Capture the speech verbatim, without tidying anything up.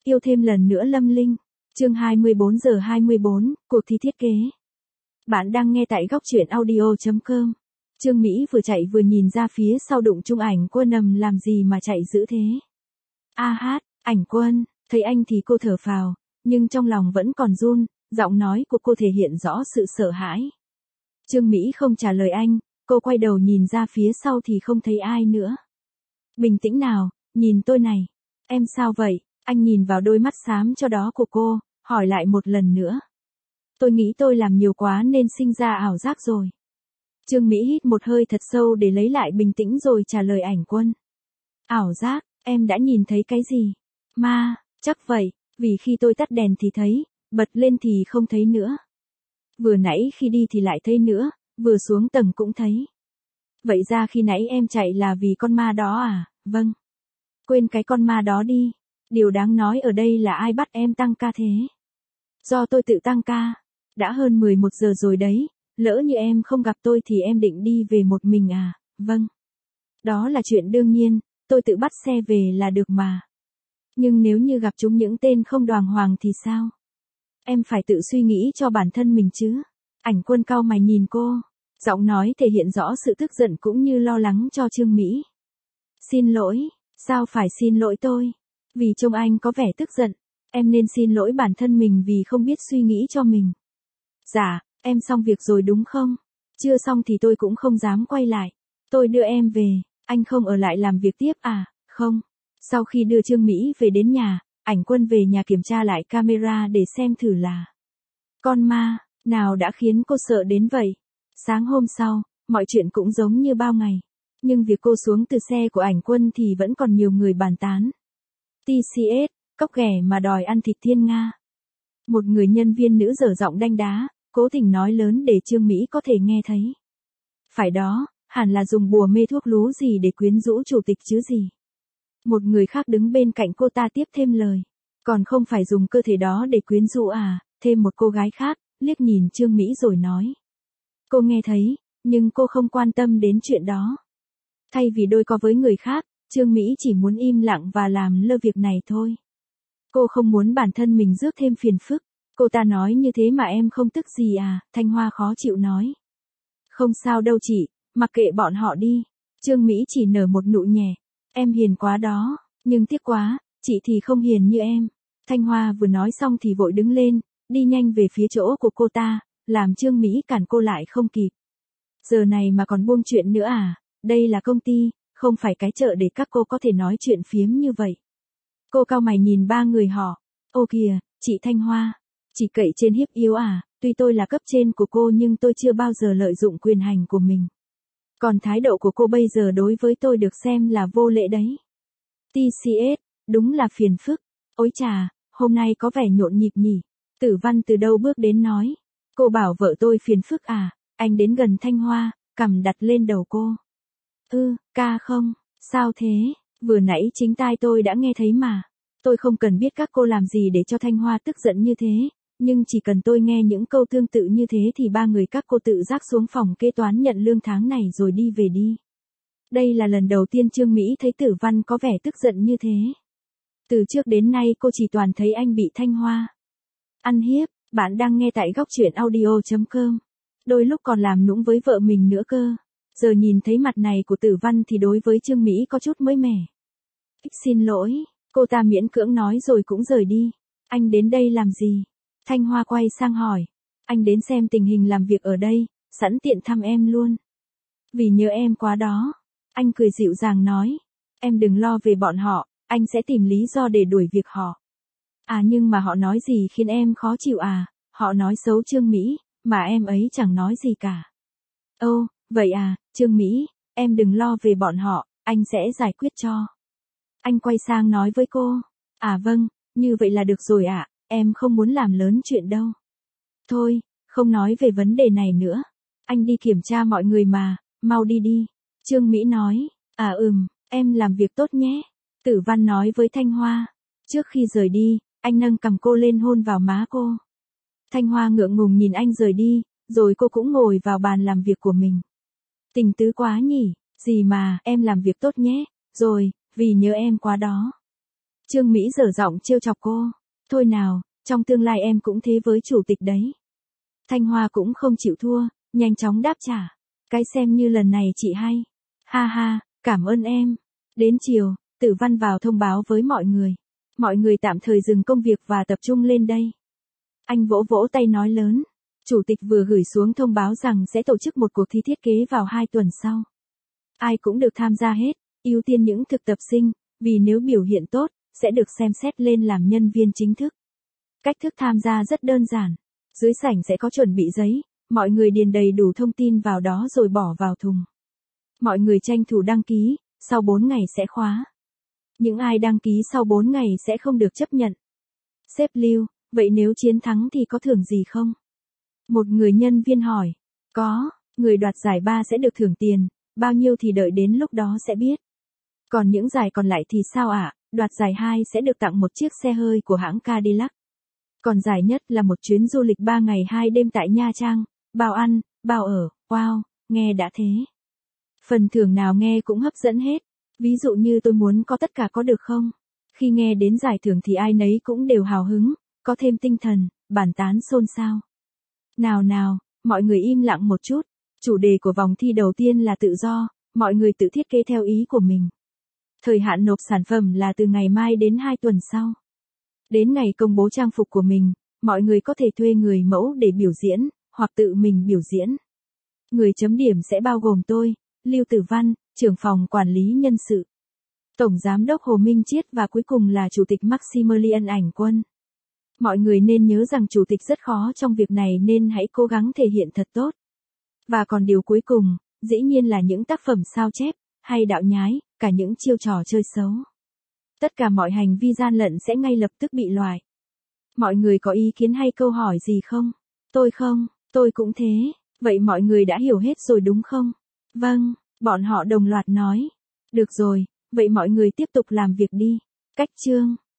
Yêu thêm lần nữa Lâm Linh. Chương hai mươi bốn giờ hai mươi bốn, cuộc thi thiết kế. Bạn đang nghe tại góc truyện audio chấm com. Trương Mỹ vừa chạy vừa nhìn ra phía sau đụng chung Ảnh Quân nằm làm gì mà chạy dữ thế. A hát, Ảnh Quân, thấy anh thì cô thở phào, nhưng trong lòng vẫn còn run, giọng nói của cô thể hiện rõ sự sợ hãi. Trương Mỹ không trả lời anh, cô quay đầu nhìn ra phía sau thì không thấy ai nữa. Bình tĩnh nào, nhìn tôi này. Em sao vậy? Anh nhìn vào đôi mắt xám cho đó của cô, hỏi lại một lần nữa. Tôi nghĩ tôi làm nhiều quá nên sinh ra ảo giác rồi. Trương Mỹ hít một hơi thật sâu để lấy lại bình tĩnh rồi trả lời Ảnh Quân. Ảo giác, em đã nhìn thấy cái gì? Ma, chắc vậy, vì khi tôi tắt đèn thì thấy, bật lên thì không thấy nữa. Vừa nãy khi đi thì lại thấy nữa, vừa xuống tầng cũng thấy. Vậy ra khi nãy em chạy là vì con ma đó à? Vâng. Quên cái con ma đó đi. Điều đáng nói ở đây là ai bắt em tăng ca thế? Do tôi tự tăng ca. Đã hơn mười một giờ rồi đấy, lỡ như em không gặp tôi thì em định đi về một mình à? Vâng. Đó là chuyện đương nhiên, tôi tự bắt xe về là được mà. Nhưng nếu như gặp chúng những tên không đàng hoàng thì sao? Em phải tự suy nghĩ cho bản thân mình chứ. Ảnh Quân cau mày nhìn cô, giọng nói thể hiện rõ sự tức giận cũng như lo lắng cho Trương Mỹ. Xin lỗi, sao phải xin lỗi tôi? Vì trông anh có vẻ tức giận, em nên xin lỗi bản thân mình vì không biết suy nghĩ cho mình. Dạ, em xong việc rồi đúng không? Chưa xong thì tôi cũng không dám quay lại. Tôi đưa em về, anh không ở lại làm việc tiếp à? Không. Sau khi đưa Trương Mỹ về đến nhà, Ảnh Quân về nhà kiểm tra lại camera để xem thử là con ma nào đã khiến cô sợ đến vậy. Sáng hôm sau, mọi chuyện cũng giống như bao ngày. Nhưng việc cô xuống từ xe của Ảnh Quân thì vẫn còn nhiều người bàn tán. tê xê ét, cóc ghẻ mà đòi ăn thịt thiên nga. Một người nhân viên nữ dở giọng đanh đá, cố tình nói lớn để Trương Mỹ có thể nghe thấy. Phải đó, hẳn là dùng bùa mê thuốc lú gì để quyến rũ chủ tịch chứ gì. Một người khác đứng bên cạnh cô ta tiếp thêm lời. Còn không phải dùng cơ thể đó để quyến rũ à? Thêm một cô gái khác, liếc nhìn Trương Mỹ rồi nói. Cô nghe thấy, nhưng cô không quan tâm đến chuyện đó. Thay vì đôi co với người khác, Trương Mỹ chỉ muốn im lặng và làm lơ việc này thôi. Cô không muốn bản thân mình rước thêm phiền phức. Cô ta nói như thế mà em không tức gì à? Thanh Hoa khó chịu nói. Không sao đâu chị, mặc kệ bọn họ đi. Trương Mỹ chỉ nở một nụ nhẹ. Em hiền quá đó, nhưng tiếc quá, chị thì không hiền như em. Thanh Hoa vừa nói xong thì vội đứng lên, đi nhanh về phía chỗ của cô ta, làm Trương Mỹ cản cô lại không kịp. Giờ này mà còn buông chuyện nữa à? Đây là công ty, không phải cái chợ để các cô có thể nói chuyện phiếm như vậy. Cô cau mày nhìn ba người họ. Ô kìa, chị Thanh Hoa, chỉ cậy trên hiếp yếu à? Tuy tôi là cấp trên của cô nhưng tôi chưa bao giờ lợi dụng quyền hành của mình. Còn thái độ của cô bây giờ đối với tôi được xem là vô lễ đấy. tê xê ét, đúng là phiền phức. Ôi chà, hôm nay có vẻ nhộn nhịp nhỉ. Tử Văn từ đâu bước đến nói. Cô bảo vợ tôi phiền phức à? Anh đến gần Thanh Hoa, cằm đặt lên đầu cô. Ừ, ca không, sao thế? Vừa nãy chính tai tôi đã nghe thấy mà. Tôi không cần biết các cô làm gì để cho Thanh Hoa tức giận như thế. Nhưng chỉ cần tôi nghe những câu tương tự như thế thì ba người các cô tự giác xuống phòng kế toán nhận lương tháng này rồi đi về đi. Đây là lần đầu tiên Trương Mỹ thấy Tử Văn có vẻ tức giận như thế. Từ trước đến nay cô chỉ toàn thấy anh bị Thanh Hoa ăn hiếp. Bạn đang nghe tại góc truyện audio chấm com. Đôi lúc còn làm nũng với vợ mình nữa cơ. Giờ nhìn thấy mặt này của Tử Văn thì đối với Trương Mỹ có chút mới mẻ. Xin lỗi, cô ta miễn cưỡng nói rồi cũng rời đi. Anh đến đây làm gì? Thanh Hoa quay sang hỏi. Anh đến xem tình hình làm việc ở đây, sẵn tiện thăm em luôn. Vì nhớ em quá đó. Anh cười dịu dàng nói. Em đừng lo về bọn họ, anh sẽ tìm lý do để đuổi việc họ. À nhưng mà họ nói gì khiến em khó chịu à? Họ nói xấu Trương Mỹ, mà em ấy chẳng nói gì cả. Ô, vậy à, Trương Mỹ, em đừng lo về bọn họ, anh sẽ giải quyết cho. Anh quay sang nói với cô. À vâng, như vậy là được rồi ạ, à, em không muốn làm lớn chuyện đâu. Thôi, không nói về vấn đề này nữa. Anh đi kiểm tra mọi người mà, mau đi đi. Trương Mỹ nói. À ừm, em làm việc tốt nhé. Tử Văn nói với Thanh Hoa. Trước khi rời đi, anh nâng cằm cô lên hôn vào má cô. Thanh Hoa ngượng ngùng nhìn anh rời đi, rồi cô cũng ngồi vào bàn làm việc của mình. Tình tứ quá nhỉ, gì mà, em làm việc tốt nhé, rồi, vì nhớ em quá đó. Trương Mỹ dở giọng trêu chọc cô. Thôi nào, trong tương lai em cũng thế với chủ tịch đấy. Thanh Hoa cũng không chịu thua, nhanh chóng đáp trả. Cái xem như lần này chị hay. Ha ha, cảm ơn em. Đến chiều, Tử Văn vào thông báo với mọi người. Mọi người tạm thời dừng công việc và tập trung lên đây. Anh vỗ vỗ tay nói lớn. Chủ tịch vừa gửi xuống thông báo rằng sẽ tổ chức một cuộc thi thiết kế vào hai tuần sau. Ai cũng được tham gia hết, ưu tiên những thực tập sinh, vì nếu biểu hiện tốt, sẽ được xem xét lên làm nhân viên chính thức. Cách thức tham gia rất đơn giản. Dưới sảnh sẽ có chuẩn bị giấy, mọi người điền đầy đủ thông tin vào đó rồi bỏ vào thùng. Mọi người tranh thủ đăng ký, sau bốn ngày sẽ khóa. Những ai đăng ký sau bốn ngày sẽ không được chấp nhận. Sếp Lưu, vậy nếu chiến thắng thì có thưởng gì không? Một người nhân viên hỏi. Có, người đoạt giải ba sẽ được thưởng tiền, bao nhiêu thì đợi đến lúc đó sẽ biết. Còn những giải còn lại thì sao ạ? À? Đoạt giải hai sẽ được tặng một chiếc xe hơi của hãng Cadillac. Còn giải nhất là một chuyến du lịch ba ngày hai đêm tại Nha Trang, bao ăn, bao ở, wow, nghe đã thế. Phần thưởng nào nghe cũng hấp dẫn hết. Ví dụ như tôi muốn có tất cả có được không? Khi nghe đến giải thưởng thì ai nấy cũng đều hào hứng, có thêm tinh thần, bàn tán xôn xao. Nào nào, mọi người im lặng một chút. Chủ đề của vòng thi đầu tiên là tự do, mọi người tự thiết kế theo ý của mình. Thời hạn nộp sản phẩm là từ ngày mai đến hai tuần sau. Đến ngày công bố trang phục của mình, mọi người có thể thuê người mẫu để biểu diễn, hoặc tự mình biểu diễn. Người chấm điểm sẽ bao gồm tôi, Lưu Tử Văn, trưởng phòng quản lý nhân sự, Tổng Giám đốc Hồ Minh Chiết và cuối cùng là Chủ tịch Maximilian Ảnh Quân. Mọi người nên nhớ rằng Chủ tịch rất khó trong việc này nên hãy cố gắng thể hiện thật tốt. Và còn điều cuối cùng, dĩ nhiên là những tác phẩm sao chép, hay đạo nhái, cả những chiêu trò chơi xấu. Tất cả mọi hành vi gian lận sẽ ngay lập tức bị loại. Mọi người có ý kiến hay câu hỏi gì không? Tôi không, tôi cũng thế. Vậy mọi người đã hiểu hết rồi đúng không? Vâng, bọn họ đồng loạt nói. Được rồi, vậy mọi người tiếp tục làm việc đi. Cách chương